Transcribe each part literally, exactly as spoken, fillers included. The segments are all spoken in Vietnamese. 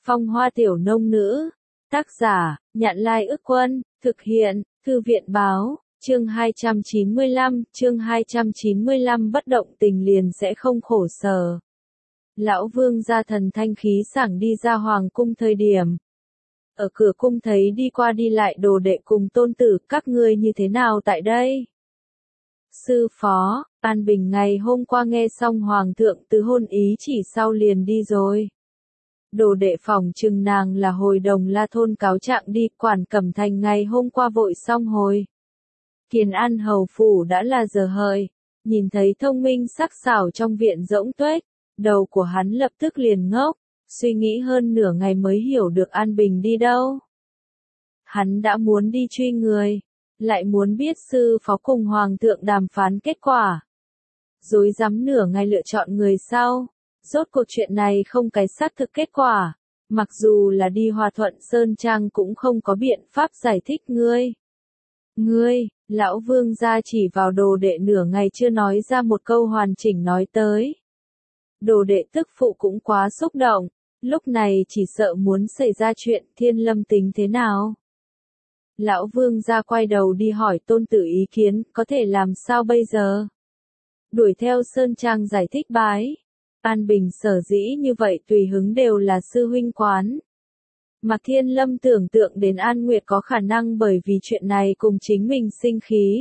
Phong hoa tiểu nông nữ. Tác giả, Nhạn Lai Ức Quân, thực hiện, Thư viện báo, chương hai trăm chín mươi lăm, chương hai trăm chín mươi lăm bất động tình liền sẽ không khổ sở. Lão Vương gia thần thanh khí sảng đi ra hoàng cung thời điểm. Ở cửa cung thấy đi qua đi lại đồ đệ cùng tôn tử, các ngươi như thế nào tại đây? Sư phó, An Bình ngày hôm qua nghe xong hoàng thượng từ hôn ý chỉ sau liền đi rồi. Đồ đệ phòng trừng nàng là hồi Đồng La thôn cáo trạng đi, quản Cẩm Thành ngày hôm qua vội xong hồi. Kiền An hầu phủ đã là giờ hợi, nhìn thấy thông minh sắc sảo trong viện rỗng tuếch, đầu của hắn lập tức liền ngốc, suy nghĩ hơn nửa ngày mới hiểu được An Bình đi đâu. Hắn đã muốn đi truy người, lại muốn biết sư phó cùng hoàng thượng đàm phán kết quả. Rối rắm nửa ngày lựa chọn người sau. Rốt cuộc chuyện này không cái xác thực kết quả, mặc dù là đi Hòa Thuận Sơn Trang cũng không có biện pháp giải thích ngươi. Ngươi, lão Vương gia chỉ vào đồ đệ nửa ngày chưa nói ra một câu hoàn chỉnh nói tới. Đồ đệ tức phụ cũng quá xúc động, lúc này chỉ sợ muốn xảy ra chuyện Thiên Lâm tính thế nào. Lão Vương gia quay đầu đi hỏi tôn tử ý kiến, có thể làm sao bây giờ? Đuổi theo Sơn Trang giải thích bái. An Bình sở dĩ như vậy tùy hứng đều là sư huynh quán. Mạc Thiên Lâm tưởng tượng đến An Nguyệt có khả năng bởi vì chuyện này cùng chính mình sinh khí.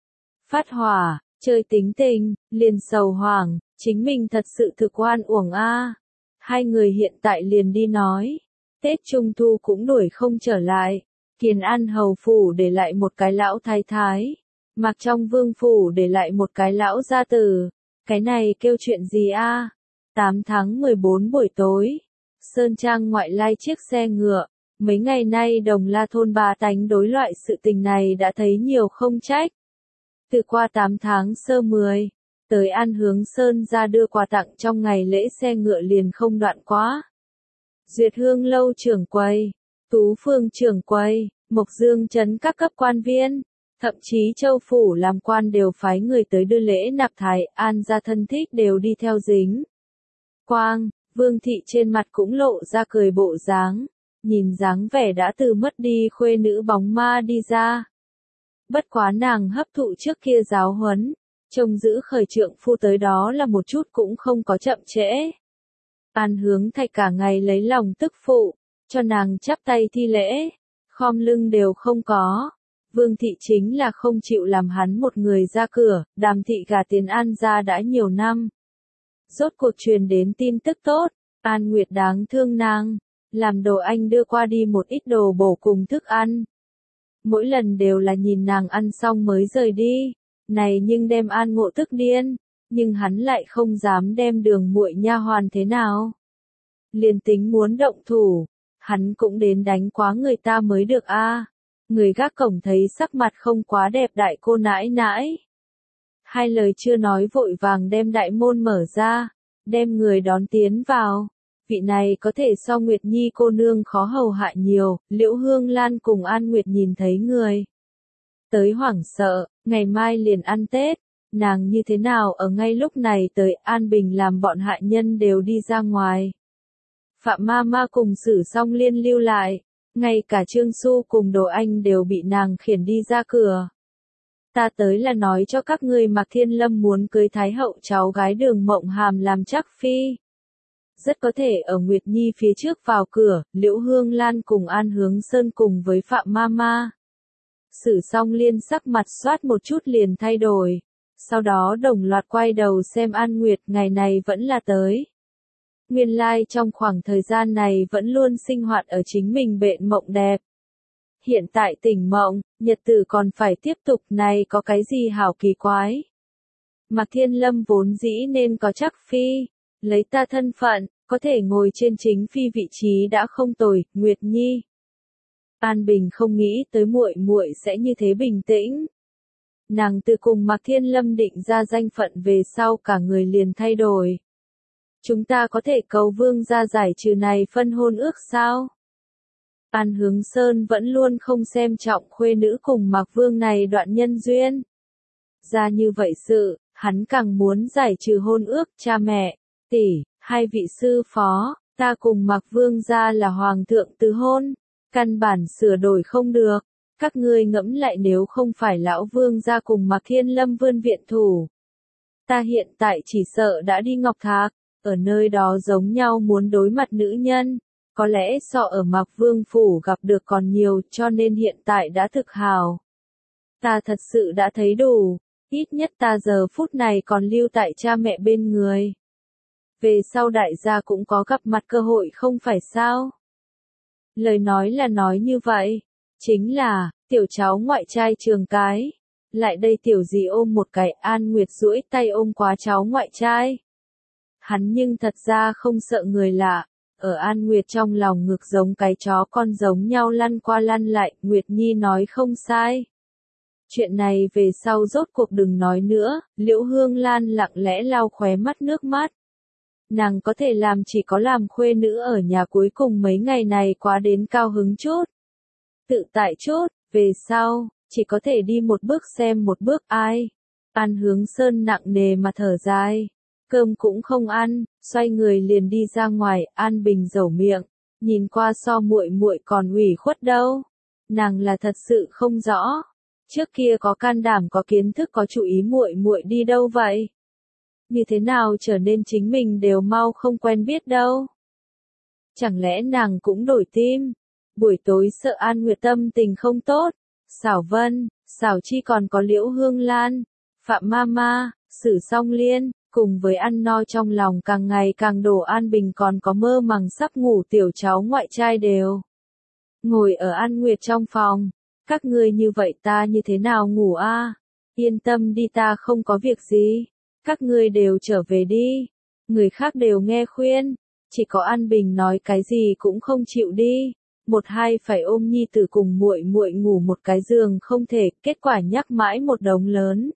Phát hỏa, chơi tính tình, liền sầu hoảng, chính mình thật sự thực oan uổng a. Hai người hiện tại liền đi nói. Tết Trung Thu cũng đuổi không trở lại. Kiền An hầu phủ để lại một cái lão thái thái. Mạc trong vương phủ để lại một cái lão gia tử. Cái này kêu chuyện gì a? tám tháng mười bốn buổi tối, Sơn Trang ngoại lai chiếc xe ngựa, mấy ngày nay Đồng La thôn bà tánh đối loại sự tình này đã thấy nhiều không trách. Từ qua tám tháng sơ mười, tới An Hướng Sơn ra đưa quà tặng trong ngày lễ xe ngựa liền không đoạn quá. Duyệt Hương lâu trưởng quầy, Tú Phương trưởng quầy, Mộc Dương trấn các cấp quan viên, thậm chí Châu phủ làm quan đều phái người tới đưa lễ nạp thái, An gia thân thích đều đi theo dính. Quang, Vương thị trên mặt cũng lộ ra cười bộ dáng, nhìn dáng vẻ đã từ mất đi khuê nữ bóng ma đi ra. Bất quá nàng hấp thụ trước kia giáo huấn, trông giữ khởi trượng phu tới đó là một chút cũng không có chậm trễ. An Hướng Thạch cả ngày lấy lòng tức phụ, cho nàng chắp tay thi lễ, khom lưng đều không có. Vương thị chính là không chịu làm hắn một người ra cửa, Đàm thị gả tiền An gia đã nhiều năm. Rốt cuộc truyền đến tin tức tốt, An Nguyệt đáng thương nàng, làm đồ anh đưa qua đi một ít đồ bổ cùng thức ăn. Mỗi lần đều là nhìn nàng ăn xong mới rời đi, này nhưng đem An Ngộ tức điên, nhưng hắn lại không dám đem Đường muội nha hoàn thế nào. Liền tính muốn động thủ, hắn cũng đến đánh quá người ta mới được a. Người gác cổng thấy sắc mặt không quá đẹp đại cô nãi nãi. Hai lời chưa nói vội vàng đem đại môn mở ra, đem người đón tiến vào. Vị này có thể so Nguyệt Nhi cô nương khó hầu hạ nhiều, Liễu Hương Lan cùng An Nguyệt nhìn thấy người. Tới hoảng sợ, ngày mai liền ăn Tết, nàng như thế nào ở ngay lúc này tới An Bình làm bọn hạ nhân đều đi ra ngoài. Phạm ma ma cùng Sử Song Liên lưu lại, ngay cả Trương Xu cùng Đồ Anh đều bị nàng khiển đi ra cửa. Ta tới là nói cho các ngươi Mạc Thiên Lâm muốn cưới Thái hậu cháu gái Đường Mộng Hàm làm chắc phi. Rất có thể ở Nguyệt Nhi phía trước vào cửa, Liễu Hương Lan cùng An Hướng Sơn cùng với Phạm Ma Ma. Sử Song Liên sắc mặt xoát một chút liền thay đổi. Sau đó đồng loạt quay đầu xem An Nguyệt ngày này vẫn là tới. Nguyên lai trong khoảng thời gian này vẫn luôn sinh hoạt ở chính mình bệnh mộng đẹp. Hiện tại tỉnh mộng, nhật tử còn phải tiếp tục này có cái gì hảo kỳ quái. Mạc Thiên Lâm vốn dĩ nên có chắc phi, lấy ta thân phận, có thể ngồi trên chính phi vị trí đã không tồi, Nguyệt Nhi. An Bình không nghĩ tới muội muội sẽ như thế bình tĩnh. Nàng từ cùng Mạc Thiên Lâm định ra danh phận về sau cả người liền thay đổi. Chúng ta có thể cầu Vương gia giải trừ này phân hôn ước sao? An Hướng Sơn vẫn luôn không xem trọng khuê nữ cùng Mạc Vương này đoạn nhân duyên. Ra như vậy sự, hắn càng muốn giải trừ hôn ước cha mẹ, tỷ, hai vị sư phó, Ta cùng Mạc Vương gia là hoàng thượng tứ hôn, căn bản sửa đổi không được. Các ngươi ngẫm lại, nếu không phải lão Vương gia cùng Mạc Thiên Lâm vươn viện thủ, ta hiện tại chỉ sợ đã đi Ngọc Thạc, ở nơi đó giống nhau muốn đối mặt nữ nhân, có lẽ so ở Mạc Vương phủ gặp được còn nhiều, cho nên hiện tại đã thực hào. Ta thật sự đã thấy đủ, ít nhất ta giờ phút này còn lưu tại cha mẹ bên người. Về sau đại gia cũng có gặp mặt cơ hội không phải sao? Lời nói là nói như vậy, chính là, tiểu cháu ngoại trai Trường Cái. Lại đây tiểu gì ôm một cái, An Nguyệt duỗi tay ôm quá cháu ngoại trai. Hắn nhưng thật ra không sợ người lạ, ở An Nguyệt trong lòng ngực giống cái chó con giống nhau lăn qua lăn lại, Nguyệt Nhi nói không sai. Chuyện này về sau rốt cuộc đừng nói nữa, Liễu Hương Lan lặng lẽ lau khóe mắt nước mắt. Nàng có thể làm chỉ có làm khuê nữ ở nhà, cuối cùng mấy ngày này quá đến cao hứng chút. Tự tại chút, về sau, chỉ có thể đi một bước xem một bước ai. An Hướng Sơn nặng nề mà thở dài. Cơm cũng không ăn, xoay người liền đi ra ngoài, An Bình dẩu miệng, nhìn qua so muội muội còn ủy khuất đâu. Nàng là thật sự không rõ. Trước kia có can đảm có kiến thức có chú ý muội muội đi đâu vậy? Như thế nào trở nên chính mình đều mau không quen biết đâu. Chẳng lẽ nàng cũng đổi tim? Buổi tối sợ An Nguyệt tâm tình không tốt. Xảo Vân, Xảo Chi còn có Liễu Hương Lan, Phạm Mama, Sử Song Liên, cùng với ăn no trong lòng càng ngày càng đổ An Bình còn có mơ màng sắp ngủ tiểu cháu ngoại trai đều. Ngồi ở An Nguyệt trong phòng, các ngươi như vậy ta như thế nào ngủ a? Yên tâm đi, ta không có việc gì. Các ngươi đều trở về đi. Người khác đều nghe khuyên, chỉ có An Bình nói cái gì cũng không chịu đi. Một hai phải ôm nhi tử cùng muội muội ngủ một cái giường không thể, kết quả nhắc mãi một đống lớn.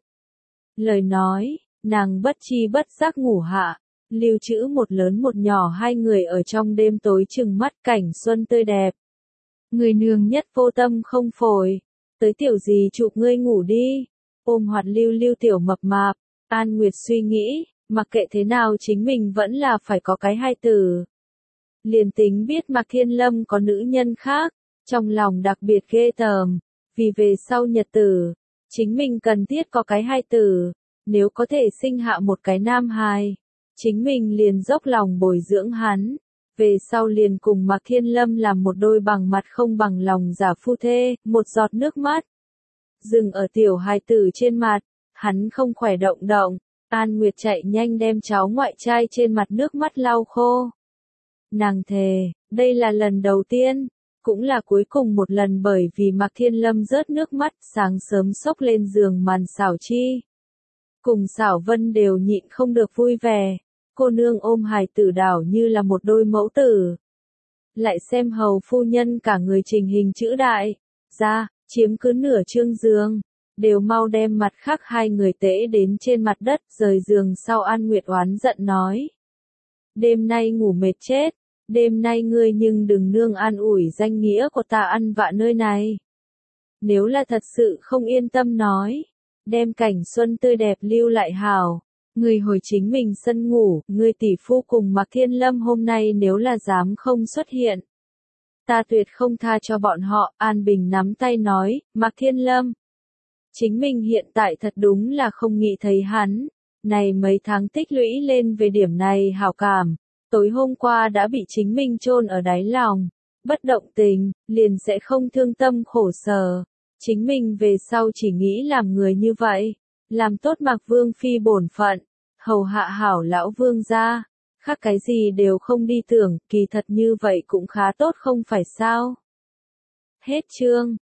Lời nói, nàng bất chi bất giác ngủ hạ, lưu trữ một lớn một nhỏ hai người ở trong đêm tối chừng mắt cảnh xuân tươi đẹp. Người nương nhất vô tâm không phổi, tới tiểu gì chụp ngươi ngủ đi, ôm hoạt lưu lưu tiểu mập mạp, An Nguyệt suy nghĩ, mặc kệ thế nào chính mình vẫn là phải có cái hai tử. Liền tính biết Mạc Thiên Lâm có nữ nhân khác, trong lòng đặc biệt ghê tởm, vì về sau nhật tử, chính mình cần thiết có cái hai tử, nếu có thể sinh hạ một cái nam hài, chính mình liền dốc lòng bồi dưỡng hắn, về sau liền cùng Mạc Thiên Lâm làm một đôi bằng mặt không bằng lòng giả phu thê, một giọt nước mắt dừng ở tiểu hài tử trên mặt, hắn không khỏe động động, An Nguyệt chạy nhanh đem cháu ngoại trai trên mặt nước mắt lau khô. Nàng thề, đây là lần đầu tiên, cũng là cuối cùng một lần, bởi vì Mạc Thiên Lâm rớt nước mắt, sáng sớm xốc lên giường màn Xảo Chi. Cùng Xảo Vân đều nhịn không được vui vẻ, cô nương ôm hài tử đảo như là một đôi mẫu tử. Lại xem hầu phu nhân cả người trình hình chữ đại, ra, chiếm cứ nửa chương giường, đều mau đem mặt khác hai người tễ đến trên mặt đất, rời giường sau An Nguyệt oán giận nói. Đêm nay ngủ mệt chết. Đêm nay ngươi nhưng đừng nương an ủi danh nghĩa của ta ăn vạ nơi này. Nếu là thật sự không yên tâm nói, đem cảnh xuân tươi đẹp lưu lại hảo, ngươi hồi chính mình sân ngủ, ngươi tỷ phu cùng Mạc Thiên Lâm hôm nay nếu là dám không xuất hiện, ta tuyệt không tha cho bọn họ. An Bình nắm tay nói, Mạc Thiên Lâm, chính mình hiện tại thật đúng là không nghĩ thấy hắn, này mấy tháng tích lũy lên về điểm này hảo cảm. Tối hôm qua đã bị chính mình chôn ở đáy lòng, bất động tình, liền sẽ không thương tâm khổ sở. Chính mình về sau chỉ nghĩ làm người như vậy, làm tốt Mạc Vương phi bổn phận, hầu hạ hảo lão vương gia, khác cái gì đều không đi tưởng, kỳ thật như vậy cũng khá tốt không phải sao. Hết chương.